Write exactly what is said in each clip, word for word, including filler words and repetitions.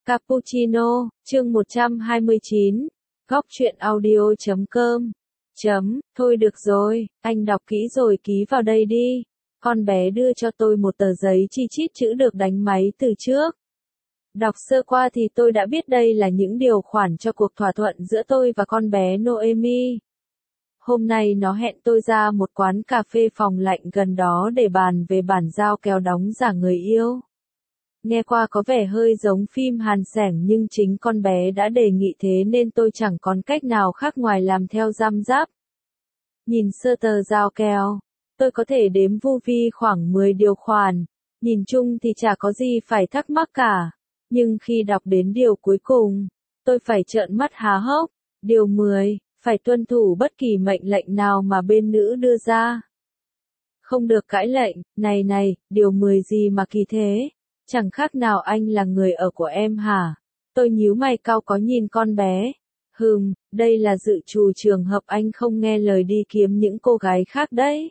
Cappuccino, chương một trăm hai mươi chín, góc truyện audio chấm com. Chấm, thôi được rồi, anh đọc kỹ rồi ký vào đây đi. Con bé đưa cho tôi một tờ giấy chi chít chữ được đánh máy từ trước. Đọc sơ qua thì tôi đã biết đây là những điều khoản cho cuộc thỏa thuận giữa tôi và con bé Noemi. Hôm nay nó hẹn tôi ra một quán cà phê phòng lạnh gần đó để bàn về bản giao kèo đóng giả người yêu. Nghe qua có vẻ hơi giống phim Hàn Sẻng nhưng chính con bé đã đề nghị thế nên tôi chẳng còn cách nào khác ngoài làm theo răm rắp. Nhìn sơ tờ giao kèo, tôi có thể đếm vu vi khoảng mười điều khoản, nhìn chung thì chả có gì phải thắc mắc cả, nhưng khi đọc đến điều cuối cùng, tôi phải trợn mắt há hốc. Điều mười, phải tuân thủ bất kỳ mệnh lệnh nào mà bên nữ đưa ra. Không được cãi lệnh, này này, điều mười gì mà kỳ thế? Chẳng khác nào anh là người ở của em hả? Tôi nhíu mày cau có nhìn con bé. Hừm, đây là dự trù trường hợp anh không nghe lời đi kiếm những cô gái khác đấy.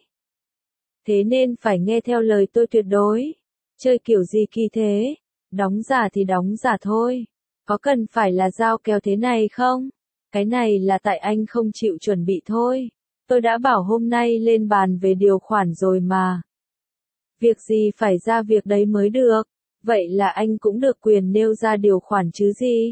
Thế nên phải nghe theo lời tôi tuyệt đối. Chơi kiểu gì kỳ thế? Đóng giả thì đóng giả thôi. Có cần phải là giao kèo thế này không? Cái này là tại anh không chịu chuẩn bị thôi. Tôi đã bảo hôm nay lên bàn về điều khoản rồi mà. Việc gì phải ra việc đấy mới được. Vậy là anh cũng được quyền nêu ra điều khoản chứ gì?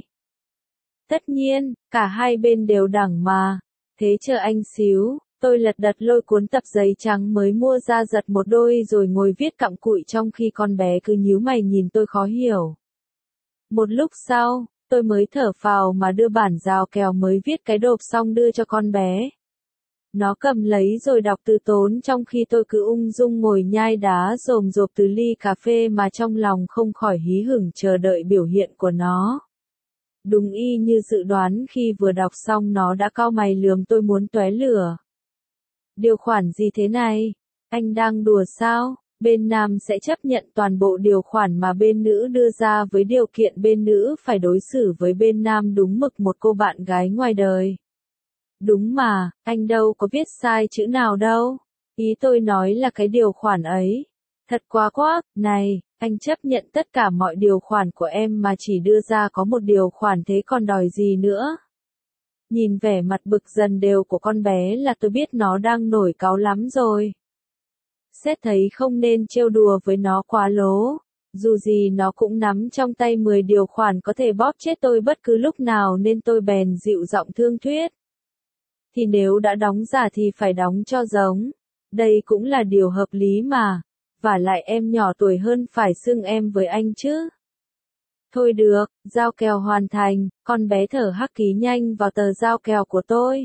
Tất nhiên, cả hai bên đều đẳng mà. Thế chờ anh xíu, tôi lật đật lôi cuốn tập giấy trắng mới mua ra giật một đôi rồi ngồi viết cặm cụi trong khi con bé cứ nhíu mày nhìn tôi khó hiểu. Một lúc sau, tôi mới thở phào mà đưa bản giao kèo mới viết cái độp xong đưa cho con bé. Nó cầm lấy rồi đọc từ tốn trong khi tôi cứ ung dung ngồi nhai đá rồm rộp từ ly cà phê mà trong lòng không khỏi hí hửng chờ đợi biểu hiện của nó. Đúng y như dự đoán khi vừa đọc xong nó đã cau mày lườm tôi muốn tóe lửa. Điều khoản gì thế này? Anh đang đùa sao? Bên nam sẽ chấp nhận toàn bộ điều khoản mà bên nữ đưa ra với điều kiện bên nữ phải đối xử với bên nam đúng mực một cô bạn gái ngoài đời. Đúng mà, anh đâu có viết sai chữ nào đâu. Ý tôi nói là cái điều khoản ấy. Thật quá quá, này, anh chấp nhận tất cả mọi điều khoản của em mà chỉ đưa ra có một điều khoản thế còn đòi gì nữa. Nhìn vẻ mặt bực dần đều của con bé là tôi biết nó đang nổi cáu lắm rồi. Xét thấy không nên trêu đùa với nó quá lố. Dù gì nó cũng nắm trong tay mười điều khoản có thể bóp chết tôi bất cứ lúc nào nên tôi bèn dịu giọng thương thuyết. Thì nếu đã đóng giả thì phải đóng cho giống. Đây cũng là điều hợp lý mà. Vả lại em nhỏ tuổi hơn phải xưng em với anh chứ. Thôi được, giao kèo hoàn thành, con bé thở hắc ký nhanh vào tờ giao kèo của tôi.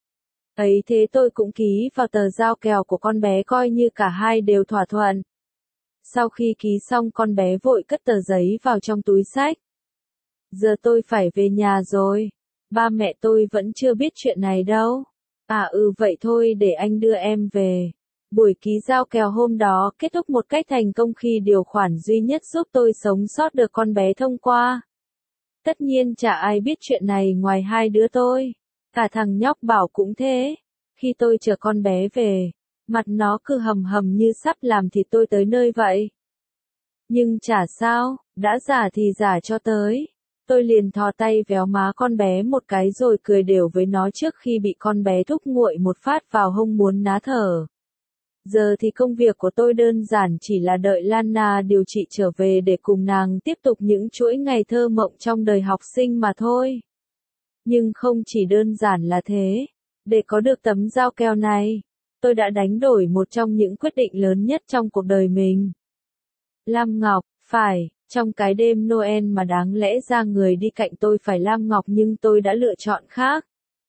Ấy thế tôi cũng ký vào tờ giao kèo của con bé coi như cả hai đều thỏa thuận. Sau khi ký xong con bé vội cất tờ giấy vào trong túi xách. Giờ tôi phải về nhà rồi. Ba mẹ tôi vẫn chưa biết chuyện này đâu. À ừ vậy thôi để anh đưa em về. Buổi ký giao kèo hôm đó kết thúc một cách thành công khi điều khoản duy nhất giúp tôi sống sót được con bé thông qua. Tất nhiên chả ai biết chuyện này ngoài hai đứa tôi. Cả thằng nhóc Bảo cũng thế. Khi tôi chờ con bé về, mặt nó cứ hầm hầm như sắp làm thịt tôi tới nơi vậy. Nhưng chả sao, đã giả thì giả cho tới. Tôi liền thò tay véo má con bé một cái rồi cười đều với nó trước khi bị con bé thúc nguội một phát vào hông muốn ná thở. Giờ thì công việc của tôi đơn giản chỉ là đợi Lana điều trị trở về để cùng nàng tiếp tục những chuỗi ngày thơ mộng trong đời học sinh mà thôi. Nhưng không chỉ đơn giản là thế. Để có được tấm giao kèo này, tôi đã đánh đổi một trong những quyết định lớn nhất trong cuộc đời mình. Lam Ngọc, phải, trong cái đêm Noel mà đáng lẽ ra người đi cạnh tôi phải Lam Ngọc nhưng tôi đã lựa chọn khác.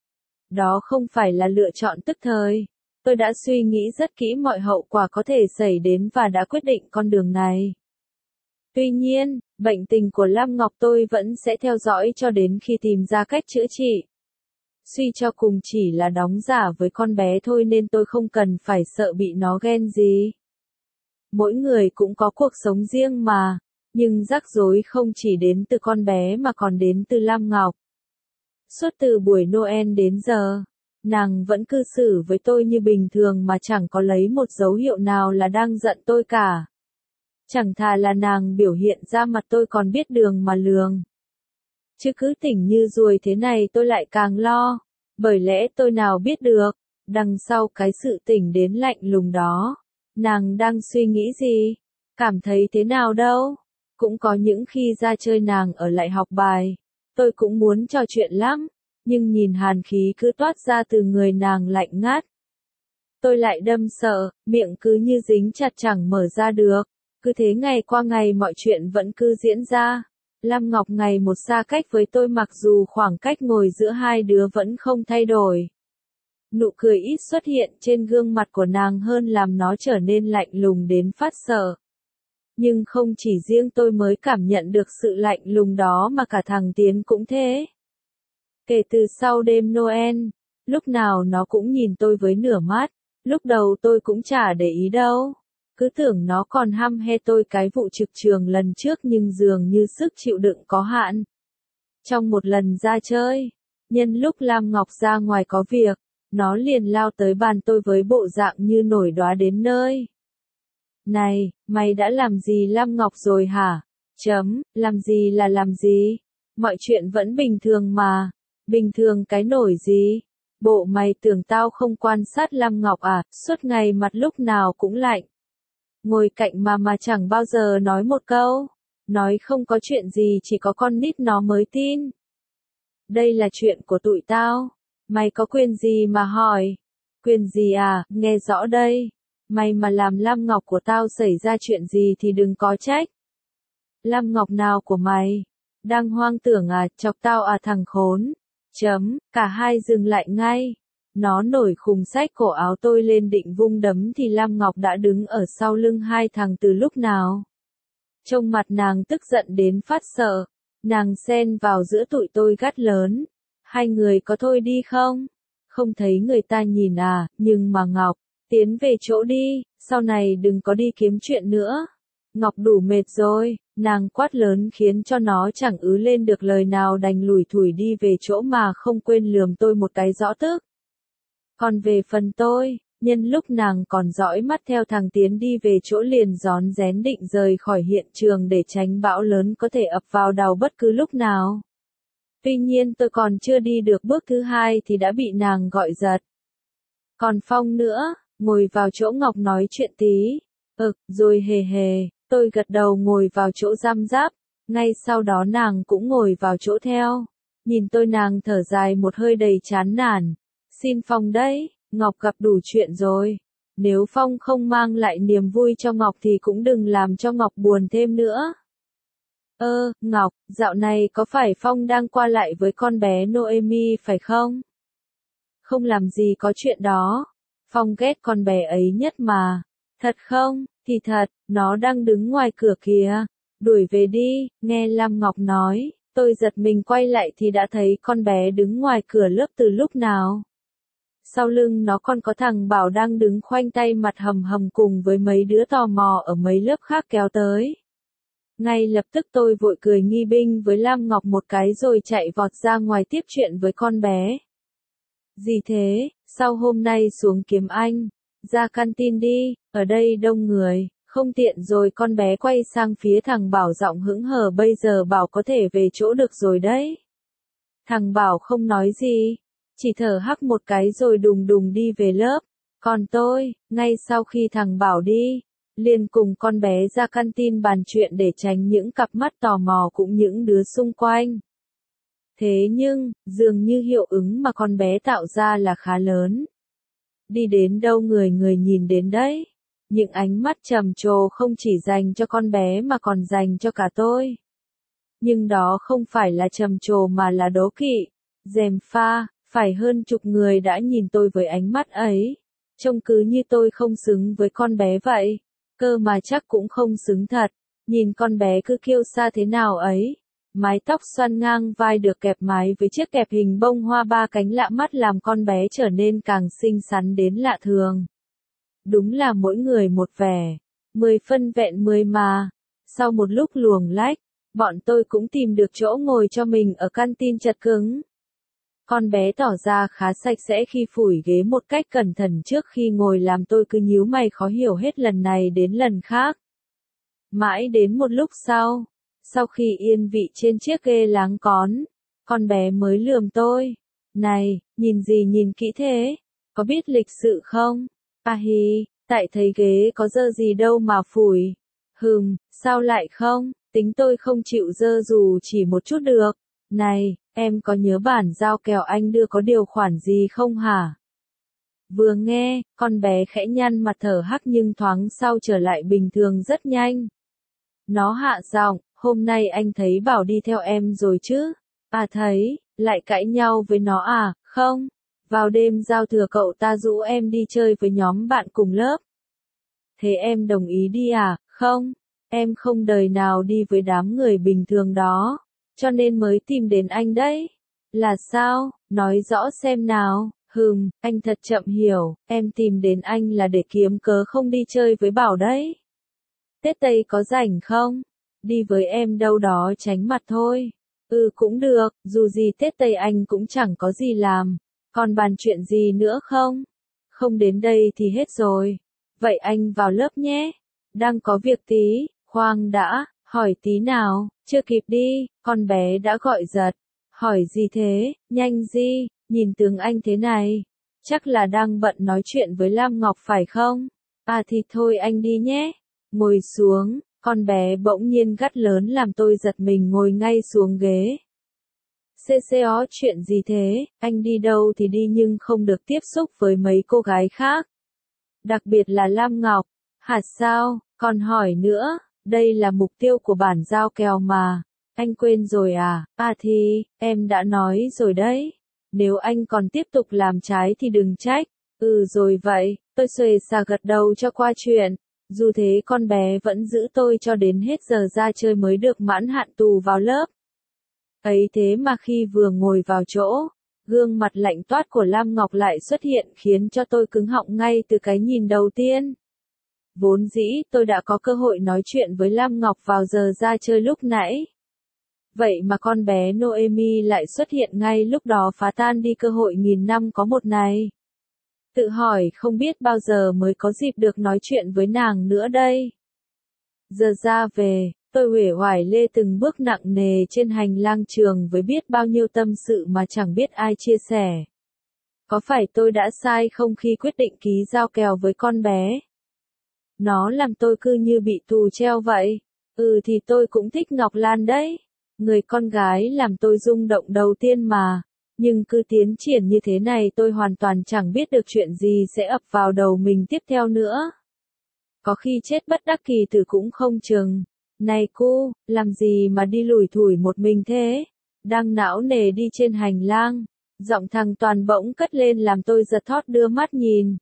Đó không phải là lựa chọn tức thời. Tôi đã suy nghĩ rất kỹ mọi hậu quả có thể xảy đến và đã quyết định con đường này. Tuy nhiên, bệnh tình của Lam Ngọc tôi vẫn sẽ theo dõi cho đến khi tìm ra cách chữa trị. Suy cho cùng chỉ là đóng giả với con bé thôi nên tôi không cần phải sợ bị nó ghen gì. Mỗi người cũng có cuộc sống riêng mà, nhưng rắc rối không chỉ đến từ con bé mà còn đến từ Lam Ngọc. Suốt từ buổi Noel đến giờ, nàng vẫn cư xử với tôi như bình thường mà chẳng có lấy một dấu hiệu nào là đang giận tôi cả. Chẳng thà là nàng biểu hiện ra mặt tôi còn biết đường mà lường. Chứ cứ tỉnh như ruồi thế này tôi lại càng lo, bởi lẽ tôi nào biết được, đằng sau cái sự tỉnh đến lạnh lùng đó, nàng đang suy nghĩ gì, cảm thấy thế nào đâu. Cũng có những khi ra chơi nàng ở lại học bài, tôi cũng muốn trò chuyện lắm, nhưng nhìn hàn khí cứ toát ra từ người nàng lạnh ngắt. Tôi lại đâm sợ, miệng cứ như dính chặt chẳng mở ra được, cứ thế ngày qua ngày mọi chuyện vẫn cứ diễn ra. Lam Ngọc ngày một xa cách với tôi mặc dù khoảng cách ngồi giữa hai đứa vẫn không thay đổi. Nụ cười ít xuất hiện trên gương mặt của nàng hơn làm nó trở nên lạnh lùng đến phát sợ. Nhưng không chỉ riêng tôi mới cảm nhận được sự lạnh lùng đó mà cả thằng Tiến cũng thế. Kể từ sau đêm Noel, lúc nào nó cũng nhìn tôi với nửa mắt, lúc đầu tôi cũng chả để ý đâu. Cứ tưởng nó còn hăm he tôi cái vụ trực trường lần trước nhưng dường như sức chịu đựng có hạn. Trong một lần ra chơi, nhân lúc Lam Ngọc ra ngoài có việc, nó liền lao tới bàn tôi với bộ dạng như nổi đoá đến nơi. Này, mày đã làm gì Lam Ngọc rồi hả? Chấm, làm gì là làm gì? Mọi chuyện vẫn bình thường mà. Bình thường cái nổi gì? Bộ mày tưởng tao không quan sát Lam Ngọc à, suốt ngày mặt lúc nào cũng lạnh. Ngồi cạnh mà mà chẳng bao giờ nói một câu. Nói không có chuyện gì chỉ có con nít nó mới tin. Đây là chuyện của tụi tao. Mày có quyền gì mà hỏi? Quyền gì à, nghe rõ đây. Mày mà làm Lam Ngọc của tao xảy ra chuyện gì thì đừng có trách. Lam Ngọc nào của mày? Đang hoang tưởng à, chọc tao à thằng khốn. Chấm, cả hai dừng lại ngay. Nó nổi khùng xách cổ áo tôi lên định vung đấm thì Lam Ngọc đã đứng ở sau lưng hai thằng từ lúc nào. Trông mặt nàng tức giận đến phát sợ. Nàng xen vào giữa tụi tôi gắt lớn. Hai người có thôi đi không? Không thấy người ta nhìn à, nhưng mà Ngọc, tiến về chỗ đi, sau này đừng có đi kiếm chuyện nữa. Ngọc đủ mệt rồi, nàng quát lớn khiến cho nó chẳng ứ lên được lời nào đành lủi thủi đi về chỗ mà không quên lườm tôi một cái rõ tức. Còn về phần tôi, nhân lúc nàng còn dõi mắt theo thằng Tiến đi về chỗ liền rón rén định rời khỏi hiện trường để tránh bão lớn có thể ập vào đầu bất cứ lúc nào. Tuy nhiên tôi còn chưa đi được bước thứ hai thì đã bị nàng gọi giật. Còn Phong nữa, ngồi vào chỗ Ngọc nói chuyện tí. Ực, rồi hề hề, tôi gật đầu ngồi vào chỗ giam giáp, ngay sau đó nàng cũng ngồi vào chỗ theo. Nhìn tôi nàng thở dài một hơi đầy chán nản. Xin Phong đấy, Ngọc gặp đủ chuyện rồi. Nếu Phong không mang lại niềm vui cho Ngọc thì cũng đừng làm cho Ngọc buồn thêm nữa. Ơ, Ngọc, dạo này có phải Phong đang qua lại với con bé Noemi phải không? Không làm gì có chuyện đó. Phong ghét con bé ấy nhất mà. Thật không? Thì thật, nó đang đứng ngoài cửa kìa. Đuổi về đi, nghe Lam Ngọc nói. Tôi giật mình quay lại thì đã thấy con bé đứng ngoài cửa lớp từ lúc nào. Sau lưng nó còn có thằng Bảo đang đứng khoanh tay mặt hầm hầm cùng với mấy đứa tò mò ở mấy lớp khác kéo tới. Ngay lập tức tôi vội cười nghi binh với Lam Ngọc một cái rồi chạy vọt ra ngoài tiếp chuyện với con bé. Gì thế, sao hôm nay xuống kiếm anh? Ra canteen đi, ở đây đông người, không tiện rồi con bé quay sang phía thằng Bảo giọng hững hờ bây giờ Bảo có thể về chỗ được rồi đấy. Thằng Bảo không nói gì, chỉ thở hắc một cái rồi đùng đùng đi về lớp. Còn tôi, ngay sau khi thằng Bảo đi, liền cùng con bé ra canteen bàn chuyện để tránh những cặp mắt tò mò cũng những đứa xung quanh. Thế nhưng, dường như hiệu ứng mà con bé tạo ra là khá lớn. Đi đến đâu người người nhìn đến đấy. Những ánh mắt trầm trồ không chỉ dành cho con bé mà còn dành cho cả tôi. Nhưng đó không phải là trầm trồ mà là đố kỵ. Gièm pha, phải hơn chục người đã nhìn tôi với ánh mắt ấy. Trông cứ như tôi không xứng với con bé vậy. Cơ mà chắc cũng không xứng thật. Nhìn con bé cứ kiêu sa thế nào ấy. Mái tóc xoăn ngang vai được kẹp mái với chiếc kẹp hình bông hoa ba cánh lạ mắt làm con bé trở nên càng xinh xắn đến lạ thường. Đúng là mỗi người một vẻ. Mười phân vẹn mười mà. Sau một lúc luồng lách, bọn tôi cũng tìm được chỗ ngồi cho mình ở canteen chật cứng. Con bé tỏ ra khá sạch sẽ khi phủi ghế một cách cẩn thận trước khi ngồi làm tôi cứ nhíu mày khó hiểu hết lần này đến lần khác. Mãi đến một lúc sau, sau khi yên vị trên chiếc ghế láng cón, con bé mới lườm tôi. Này, nhìn gì nhìn kỹ thế? Có biết lịch sự không? À hì, tại thấy ghế có dơ gì đâu mà phủi. Hừm, sao lại không? Tính tôi không chịu dơ dù chỉ một chút được. Này, em có nhớ bản giao kèo anh đưa có điều khoản gì không hả? Vừa nghe, con bé khẽ nhăn mặt thở hắc nhưng thoáng sau trở lại bình thường rất nhanh. Nó hạ giọng, hôm nay anh thấy bảo đi theo em rồi chứ? À thấy, lại cãi nhau với nó à? Không. Vào đêm giao thừa cậu ta rủ em đi chơi với nhóm bạn cùng lớp. Thế em đồng ý đi à? Không. Em không đời nào đi với đám người bình thường đó. Cho nên mới tìm đến anh đấy. Là sao? Nói rõ xem nào. Hừm, anh thật chậm hiểu, em tìm đến anh là để kiếm cớ không đi chơi với Bảo đấy. Tết Tây có rảnh không? Đi với em đâu đó tránh mặt thôi. Ừ cũng được, dù gì Tết Tây anh cũng chẳng có gì làm. Còn bàn chuyện gì nữa không? Không đến đây thì hết rồi. Vậy anh vào lớp nhé. Đang có việc tí, khoan đã, hỏi tí nào, chưa kịp đi, con bé đã gọi giật. Hỏi gì thế, nhanh gì, nhìn tướng anh thế này. Chắc là đang bận nói chuyện với Lam Ngọc phải không? À thì thôi anh đi nhé. Ngồi xuống, con bé bỗng nhiên gắt lớn làm tôi giật mình ngồi ngay xuống ghế. Xê xê ó chuyện gì thế, anh đi đâu thì đi nhưng không được tiếp xúc với mấy cô gái khác. Đặc biệt là Lam Ngọc. Hả sao, còn hỏi nữa, đây là mục tiêu của bản giao kèo mà. Anh quên rồi à, à thì, em đã nói rồi đấy. Nếu anh còn tiếp tục làm trái thì đừng trách. Ừ rồi vậy, tôi xuề xà gật đầu cho qua chuyện. Dù thế con bé vẫn giữ tôi cho đến hết giờ ra chơi mới được mãn hạn tù vào lớp. Ấy thế mà khi vừa ngồi vào chỗ, gương mặt lạnh toát của Lam Ngọc lại xuất hiện khiến cho tôi cứng họng ngay từ cái nhìn đầu tiên. Vốn dĩ tôi đã có cơ hội nói chuyện với Lam Ngọc vào giờ ra chơi lúc nãy. Vậy mà con bé Noemi lại xuất hiện ngay lúc đó phá tan đi cơ hội nghìn năm có một này. Tự hỏi không biết bao giờ mới có dịp được nói chuyện với nàng nữa đây. Giờ ra về, tôi uể oải lê từng bước nặng nề trên hành lang trường với biết bao nhiêu tâm sự mà chẳng biết ai chia sẻ. Có phải tôi đã sai không khi quyết định ký giao kèo với con bé? Nó làm tôi cứ như bị tù treo vậy. Ừ thì tôi cũng thích Ngọc Lan đấy. Người con gái làm tôi rung động đầu tiên mà. Nhưng cứ tiến triển như thế này tôi hoàn toàn chẳng biết được chuyện gì sẽ ập vào đầu mình tiếp theo nữa. Có khi chết bất đắc kỳ tử cũng không chừng. Này cô, làm gì mà đi lủi thủi một mình thế? Đang não nề đi trên hành lang. Giọng thằng Toàn bỗng cất lên làm tôi giật thót đưa mắt nhìn.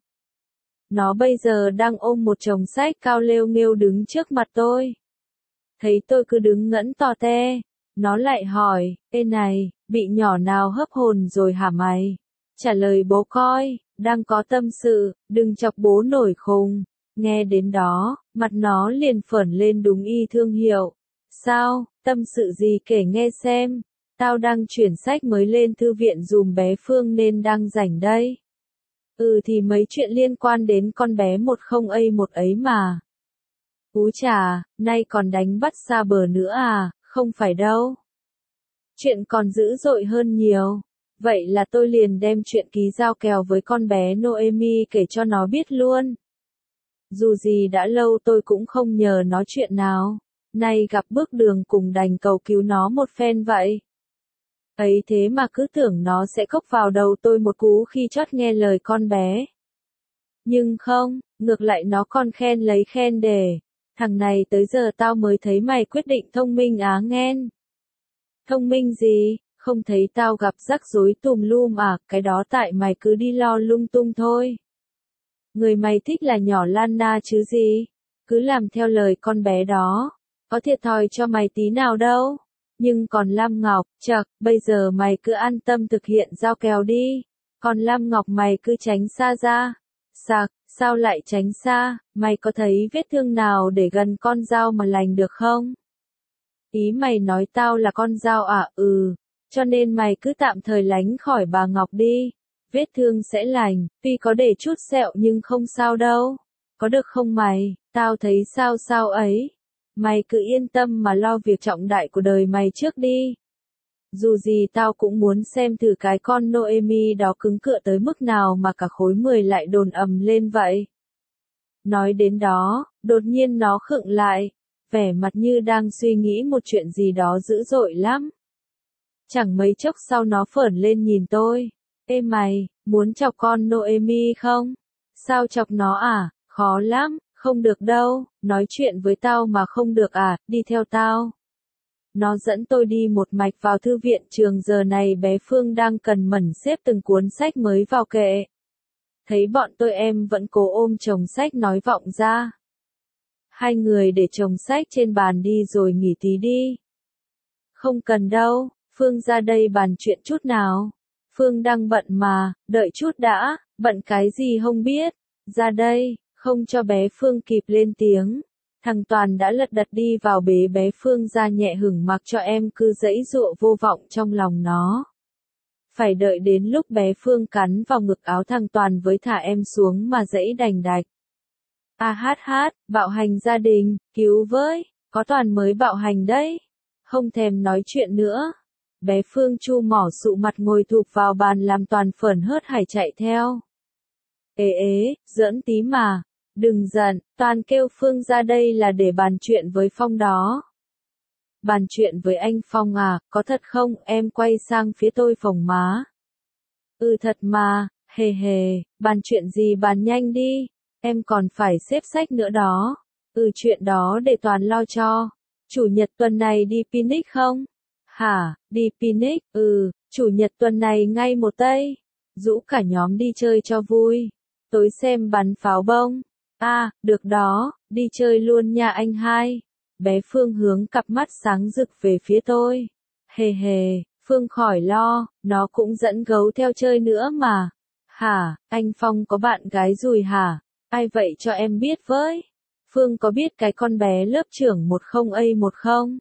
Nó bây giờ đang ôm một chồng sách cao lêu nghêu đứng trước mặt tôi. Thấy tôi cứ đứng ngẫn tò te. Nó lại hỏi, ê này, bị nhỏ nào hấp hồn rồi hả mày? Trả lời bố coi, đang có tâm sự, đừng chọc bố nổi khùng. Nghe đến đó, mặt nó liền phởn lên đúng y thương hiệu. Sao, tâm sự gì kể nghe xem. Tao đang chuyển sách mới lên thư viện dùm bé Phương nên đang rảnh đây. Ừ thì mấy chuyện liên quan đến con bé một không a một ấy mà. Ú chà, nay còn đánh bắt xa bờ nữa à, không phải đâu. Chuyện còn dữ dội hơn nhiều. Vậy là tôi liền đem chuyện ký giao kèo với con bé Noemi kể cho nó biết luôn. Dù gì đã lâu tôi cũng không nhờ nó chuyện nào. Nay gặp bước đường cùng đành cầu cứu nó một phen vậy. Ấy thế mà cứ tưởng nó sẽ cốc vào đầu tôi một cú khi chót nghe lời con bé. Nhưng không, ngược lại nó còn khen lấy khen để. Thằng này tới giờ tao mới thấy mày quyết định thông minh á nghen. Thông minh gì, không thấy tao gặp rắc rối tùm lum à, cái đó tại mày cứ đi lo lung tung thôi. Người mày thích là nhỏ Lana chứ gì, cứ làm theo lời con bé đó, có thiệt thòi cho mày tí nào đâu. Nhưng còn Lam Ngọc, chậc, bây giờ mày cứ an tâm thực hiện giao kèo đi, còn Lam Ngọc mày cứ tránh xa ra. Sạc, sao lại tránh xa, mày có thấy vết thương nào để gần con dao mà lành được không? Ý mày nói tao là con dao à? Ừ, cho nên mày cứ tạm thời lánh khỏi bà Ngọc đi. Vết thương sẽ lành, tuy có để chút sẹo nhưng không sao đâu. Có được không mày? Tao thấy sao sao ấy. Mày cứ yên tâm mà lo việc trọng đại của đời mày trước đi. Dù gì tao cũng muốn xem thử cái con Noemi đó cứng cựa tới mức nào mà cả khối mười lại đồn ầm lên vậy. Nói đến đó, đột nhiên nó khựng lại, vẻ mặt như đang suy nghĩ một chuyện gì đó dữ dội lắm. Chẳng mấy chốc sau nó phởn lên nhìn tôi. Ê mày, muốn chọc con Noemi không? Sao chọc nó à? Khó lắm, không được đâu, nói chuyện với tao mà không được à, đi theo tao. Nó dẫn tôi đi một mạch vào thư viện trường, giờ này bé Phương đang cần mẩn xếp từng cuốn sách mới vào kệ. Thấy bọn tôi em vẫn cố ôm chồng sách nói vọng ra. Hai người để chồng sách trên bàn đi rồi nghỉ tí đi. Không cần đâu, Phương ra đây bàn chuyện chút nào. Phương đang bận mà, đợi chút đã, bận cái gì không biết. Ra đây, không cho bé Phương kịp lên tiếng. Thằng Toàn đã lật đật đi vào bế bé Phương ra nhẹ hửng mặc cho em cứ giãy giụa vô vọng trong lòng nó. Phải đợi đến lúc bé Phương cắn vào ngực áo thằng Toàn với thả em xuống mà giãy đành đạch. A hát hát, bạo hành gia đình, cứu với, có Toàn mới bạo hành đấy. Không thèm nói chuyện nữa. Bé Phương chu mỏ sụ mặt ngồi thụp vào bàn làm Toàn phởn hớt hải chạy theo. Ê ế, giỡn tí mà. Đừng giận, Toàn kêu Phương ra đây là để bàn chuyện với Phong đó. Bàn chuyện với anh Phong à, có thật không? Em quay sang phía tôi phồng má. Ừ thật mà, hề hề, bàn chuyện gì bàn nhanh đi, em còn phải xếp sách nữa đó. Ừ chuyện đó để Toàn lo cho. Chủ nhật tuần này đi picnic không? Hả, đi picnic, ừ, chủ nhật tuần này ngay một tây. Rủ cả nhóm đi chơi cho vui. Tối xem bắn pháo bông. À, được đó, đi chơi luôn nha anh hai. Bé Phương hướng cặp mắt sáng rực về phía tôi. Hề hề, Phương khỏi lo, nó cũng dẫn gấu theo chơi nữa mà. Hả, anh Phong có bạn gái rồi hả? Ai vậy cho em biết với. Phương có biết cái con bé lớp trưởng một không A một không?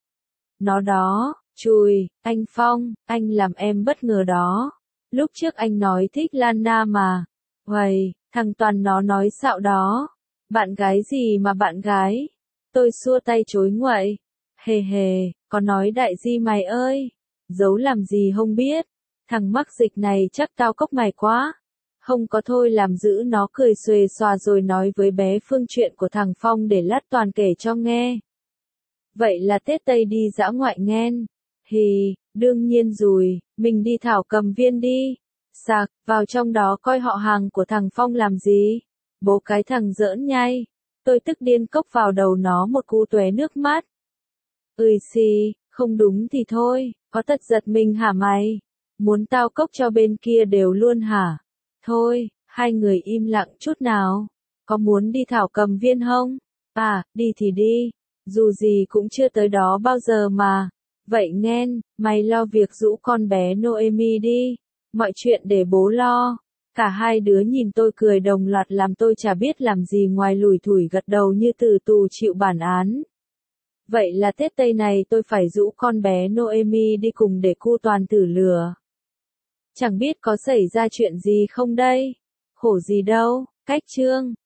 Nó đó, chùi, anh Phong, anh làm em bất ngờ đó. Lúc trước anh nói thích Lana mà. Uầy, thằng Toàn nó nói xạo đó. Bạn gái gì mà bạn gái? Tôi xua tay chối nguậy. Hề hề, có nói đại di mày ơi. Giấu làm gì không biết. Thằng mắc dịch này chắc tao cốc mày quá. Không có thôi làm giữ nó cười xuề xòa rồi nói với bé Phương chuyện của thằng Phong để lát Toàn kể cho nghe. Vậy là Tết Tây đi dã ngoại nghen. Hì, đương nhiên rồi, mình đi thảo cầm viên đi. Sạc, vào trong đó coi họ hàng của thằng Phong làm gì. Bố cái thằng giỡn nhai. Tôi tức điên cốc vào đầu nó một cú tóe nước mắt. Ơi xì, không đúng thì thôi, có thật giật mình hả mày? Muốn tao cốc cho bên kia đều luôn hả? Thôi, hai người im lặng chút nào. Có muốn đi thảo cầm viên không? À, đi thì đi. Dù gì cũng chưa tới đó bao giờ mà. Vậy nghen, mày lo việc giũ con bé Noemi đi. Mọi chuyện để bố lo. Cả hai đứa nhìn tôi cười đồng loạt làm tôi chả biết làm gì ngoài lủi thủi gật đầu như từ tù chịu bản án. Vậy là Tết Tây này tôi phải giũ con bé Noemi đi cùng để cu Toàn thử lừa. Chẳng biết có xảy ra chuyện gì không đây? Khổ gì đâu, cách chương.